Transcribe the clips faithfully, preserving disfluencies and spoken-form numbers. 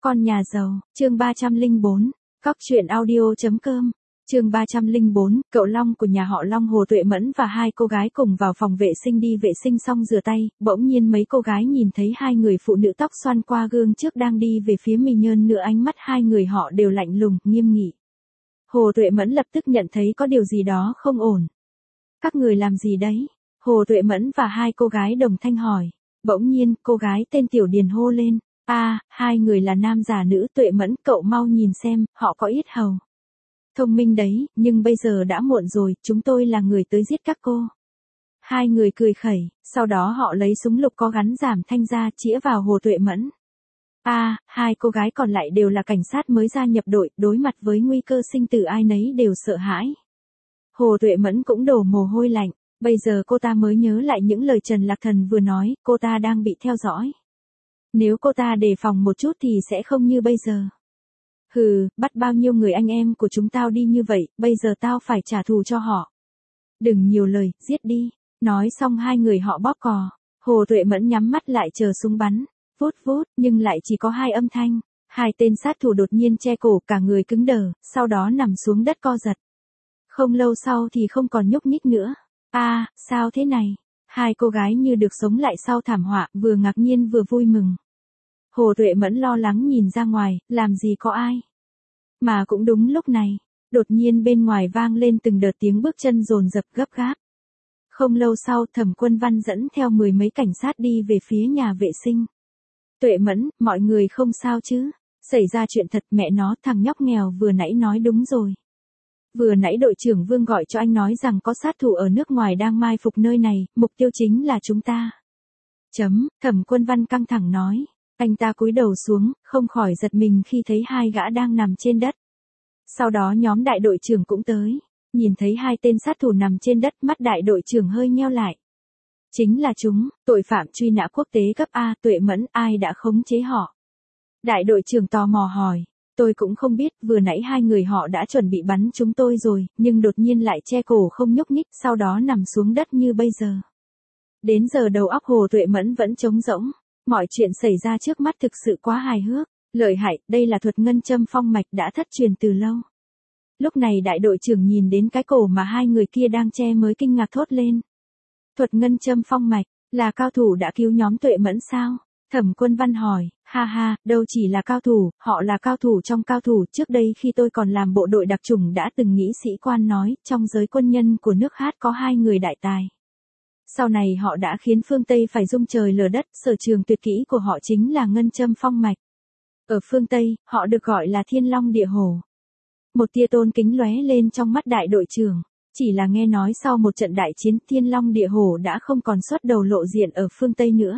Con nhà giàu, chương ba trăm lẻ bốn, cóc truyện audio.com, chương ba trăm lẻ bốn, cậu Long của nhà họ Long Hồ Tuệ Mẫn và hai cô gái cùng vào phòng vệ sinh đi vệ sinh xong rửa tay, bỗng nhiên mấy cô gái nhìn thấy hai người phụ nữ tóc xoăn qua gương trước đang đi về phía mình nhơn nữa ánh mắt hai người họ đều lạnh lùng, nghiêm nghị. Hồ Tuệ Mẫn lập tức nhận thấy có điều gì đó không ổn. Các người làm gì đấy? Hồ Tuệ Mẫn và hai cô gái đồng thanh hỏi. Bỗng nhiên, cô gái tên Tiểu Điền hô lên. A, à, hai người là nam giả nữ. Tuệ Mẫn, cậu mau nhìn xem, họ có yết hầu. Thông minh đấy, nhưng bây giờ đã muộn rồi, chúng tôi là người tới giết các cô. Hai người cười khẩy, sau đó họ lấy súng lục có gắn giảm thanh ra chĩa vào Hồ Tuệ Mẫn. A, à, hai cô gái còn lại đều là cảnh sát mới gia nhập đội, đối mặt với nguy cơ sinh tử ai nấy đều sợ hãi. Hồ Tuệ Mẫn cũng đổ mồ hôi lạnh, bây giờ cô ta mới nhớ lại những lời Trần Lạc Thần vừa nói, cô ta đang bị theo dõi. Nếu cô ta đề phòng một chút thì sẽ không như bây giờ. Hừ, bắt bao nhiêu người anh em của chúng tao đi như vậy, bây giờ tao phải trả thù cho họ. Đừng nhiều lời, giết đi. Nói xong hai người họ bóp cò. Hồ Tuệ Mẫn nhắm mắt lại chờ súng bắn. Vút vút, nhưng lại chỉ có hai âm thanh. Hai tên sát thủ đột nhiên che cổ, cả người cứng đờ, sau đó nằm xuống đất co giật. Không lâu sau thì không còn nhúc nhích nữa. A, à, sao thế này? Hai cô gái như được sống lại sau thảm họa, vừa ngạc nhiên vừa vui mừng. Hồ Tuệ Mẫn lo lắng nhìn ra ngoài, làm gì có ai. Mà cũng đúng lúc này, đột nhiên bên ngoài vang lên từng đợt tiếng bước chân dồn dập gấp gáp. Không lâu sau, Thẩm Quân Văn dẫn theo mười mấy cảnh sát đi về phía nhà vệ sinh. Tuệ Mẫn, mọi người không sao chứ? Xảy ra chuyện thật, mẹ nó, thằng nhóc nghèo vừa nãy nói đúng rồi. Vừa nãy đội trưởng Vương gọi cho anh nói rằng có sát thủ ở nước ngoài đang mai phục nơi này, mục tiêu chính là chúng ta. Chấm, Thẩm Quân Văn căng thẳng nói. Anh ta cúi đầu xuống, không khỏi giật mình khi thấy hai gã đang nằm trên đất. Sau đó nhóm đại đội trưởng cũng tới. Nhìn thấy hai tên sát thủ nằm trên đất, mắt đại đội trưởng hơi nheo lại. Chính là chúng, tội phạm truy nã quốc tế cấp A. Tuệ Mẫn, ai đã khống chế họ? Đại đội trưởng tò mò hỏi. Tôi cũng không biết, vừa nãy hai người họ đã chuẩn bị bắn chúng tôi rồi, nhưng đột nhiên lại che cổ không nhúc nhích, sau đó nằm xuống đất như bây giờ. Đến giờ đầu óc Hồ Tuệ Mẫn vẫn trống rỗng. Mọi chuyện xảy ra trước mắt thực sự quá hài hước, lợi hại, đây là thuật ngân châm phong mạch đã thất truyền từ lâu. Lúc này đại đội trưởng nhìn đến cái cổ mà hai người kia đang che mới kinh ngạc thốt lên. Thuật ngân châm phong mạch, là cao thủ đã cứu nhóm Tuệ Mẫn sao? Thẩm Quân Văn hỏi, ha ha, đâu chỉ là cao thủ, họ là cao thủ trong cao thủ. Trước đây khi tôi còn làm bộ đội đặc chủng đã từng nghĩ sĩ quan nói, trong giới quân nhân của nước Hát có hai người đại tài. Sau này họ đã khiến phương Tây phải rung trời lở đất, sở trường tuyệt kỹ của họ chính là ngân châm phong mạch. Ở phương Tây, họ được gọi là Thiên Long Địa Hổ. Một tia tôn kính lóe lên trong mắt đại đội trưởng, chỉ là nghe nói sau một trận đại chiến Thiên Long Địa Hổ đã không còn xuất đầu lộ diện ở phương Tây nữa.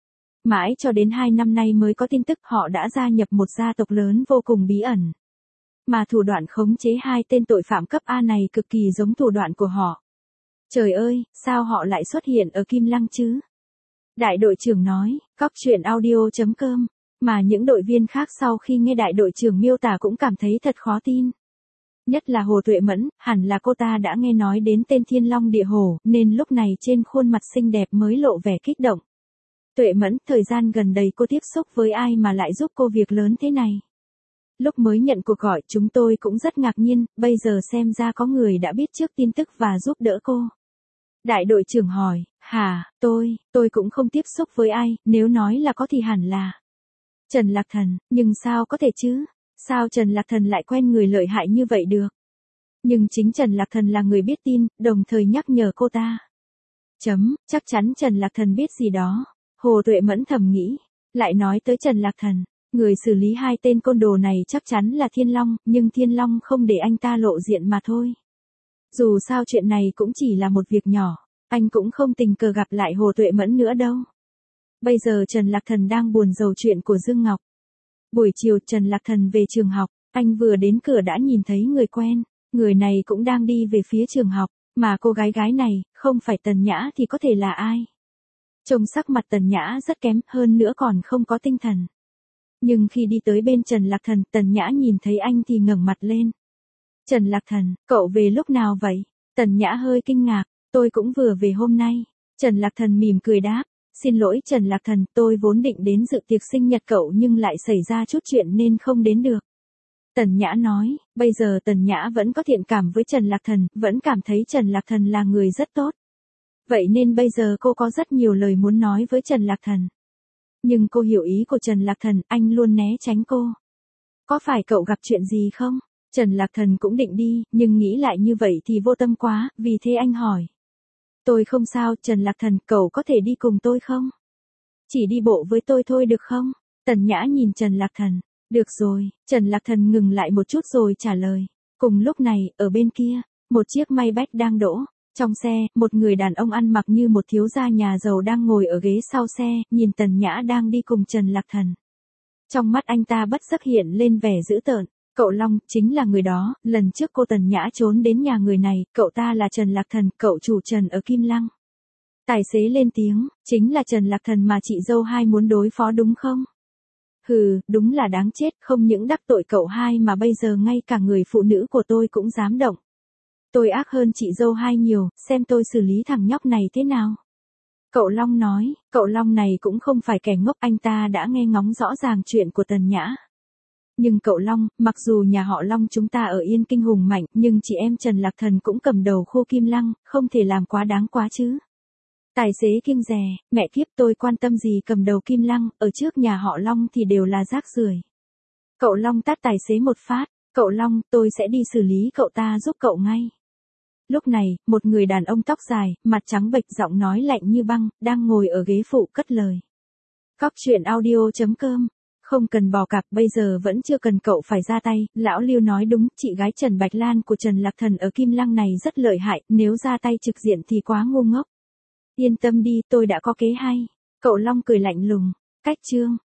Mãi cho đến hai năm nay mới có tin tức họ đã gia nhập một gia tộc lớn vô cùng bí ẩn. Mà thủ đoạn khống chế hai tên tội phạm cấp A này cực kỳ giống thủ đoạn của họ. Trời ơi, sao họ lại xuất hiện ở Kim Lăng chứ? Đại đội trưởng nói, cóc truyện audio.com, mà những đội viên khác sau khi nghe đại đội trưởng miêu tả cũng cảm thấy thật khó tin. Nhất là Hồ Tuệ Mẫn, hẳn là cô ta đã nghe nói đến tên Thiên Long Địa Hổ, nên lúc này trên khuôn mặt xinh đẹp mới lộ vẻ kích động. Tuệ Mẫn, thời gian gần đây cô tiếp xúc với ai mà lại giúp cô việc lớn thế này? Lúc mới nhận cuộc gọi chúng tôi cũng rất ngạc nhiên, bây giờ xem ra có người đã biết trước tin tức và giúp đỡ cô. Đại đội trưởng hỏi, hả, tôi, tôi cũng không tiếp xúc với ai, nếu nói là có thì hẳn là Trần Lạc Thần, nhưng sao có thể chứ? Sao Trần Lạc Thần lại quen người lợi hại như vậy được? Nhưng chính Trần Lạc Thần là người biết tin, đồng thời nhắc nhở cô ta. Chấm, chắc chắn Trần Lạc Thần biết gì đó. Hồ Tuệ Mẫn thầm nghĩ, lại nói tới Trần Lạc Thần, người xử lý hai tên côn đồ này chắc chắn là Thiên Long, nhưng Thiên Long không để anh ta lộ diện mà thôi. Dù sao chuyện này cũng chỉ là một việc nhỏ, anh cũng không tình cờ gặp lại Hồ Tuệ Mẫn nữa đâu. Bây giờ Trần Lạc Thần đang buồn rầu chuyện của Dương Ngọc. Buổi chiều Trần Lạc Thần về trường học, anh vừa đến cửa đã nhìn thấy người quen, người này cũng đang đi về phía trường học, mà cô gái gái này, không phải Tần Nhã thì có thể là ai? Trông sắc mặt Tần Nhã rất kém, hơn nữa còn không có tinh thần. Nhưng khi đi tới bên Trần Lạc Thần, Tần Nhã nhìn thấy anh thì ngẩng mặt lên. Trần Lạc Thần, cậu về lúc nào vậy? Tần Nhã hơi kinh ngạc, tôi cũng vừa về hôm nay. Trần Lạc Thần mỉm cười đáp, Xin lỗi Trần Lạc Thần, tôi vốn định đến dự tiệc sinh nhật cậu nhưng lại xảy ra chút chuyện nên không đến được. Tần Nhã nói, bây giờ Tần Nhã vẫn có thiện cảm với Trần Lạc Thần, vẫn cảm thấy Trần Lạc Thần là người rất tốt. Vậy nên bây giờ cô có rất nhiều lời muốn nói với Trần Lạc Thần. Nhưng cô hiểu ý của Trần Lạc Thần, anh luôn né tránh cô. Có phải cậu gặp chuyện gì không? Trần Lạc Thần cũng định đi, nhưng nghĩ lại như vậy thì vô tâm quá, vì thế anh hỏi. Tôi không sao, Trần Lạc Thần, cậu có thể đi cùng tôi không? Chỉ đi bộ với tôi thôi được không? Tần Nhã nhìn Trần Lạc Thần. Được rồi, Trần Lạc Thần ngừng lại một chút rồi trả lời. Cùng lúc này, ở bên kia, một chiếc Maybach đang đỗ. Trong xe, một người đàn ông ăn mặc như một thiếu gia nhà giàu đang ngồi ở ghế sau xe, nhìn Tần Nhã đang đi cùng Trần Lạc Thần. Trong mắt anh ta bất giác hiện lên vẻ dữ tợn. Cậu Long, chính là người đó, lần trước cô Tần Nhã trốn đến nhà người này, cậu ta là Trần Lạc Thần, cậu chủ Trần ở Kim Lăng. Tài xế lên tiếng, chính là Trần Lạc Thần mà chị dâu hai muốn đối phó đúng không? Hừ, đúng là đáng chết, không những đắc tội cậu hai mà bây giờ ngay cả người phụ nữ của tôi cũng dám động. Tôi ác hơn chị dâu hai nhiều, xem tôi xử lý thằng nhóc này thế nào. Cậu Long nói, cậu Long này cũng không phải kẻ ngốc, anh ta đã nghe ngóng rõ ràng chuyện của Tần Nhã. Nhưng cậu Long, mặc dù nhà họ Long chúng ta ở Yên Kinh hùng mạnh, nhưng chị em Trần Lạc Thần cũng cầm đầu khu Kim Lăng, không thể làm quá đáng quá chứ. Tài xế kiêng dè, mẹ kiếp tôi quan tâm gì cầm đầu Kim Lăng, ở trước nhà họ Long thì đều là rác rưởi. Cậu Long tát tài xế một phát, cậu Long, tôi sẽ đi xử lý cậu ta giúp cậu ngay. Lúc này, một người đàn ông tóc dài, mặt trắng bệch giọng nói lạnh như băng, đang ngồi ở ghế phụ cất lời. Cóc truyện audio chấm com. Không cần bò cạp, bây giờ vẫn chưa cần cậu phải ra tay, lão Lưu nói đúng, chị gái Trần Bạch Lan của Trần Lạc Thần ở Kim Lăng này rất lợi hại, nếu ra tay trực diện thì quá ngu ngốc. Yên tâm đi, tôi đã có kế hay. Cậu Long cười lạnh lùng. Cách chương.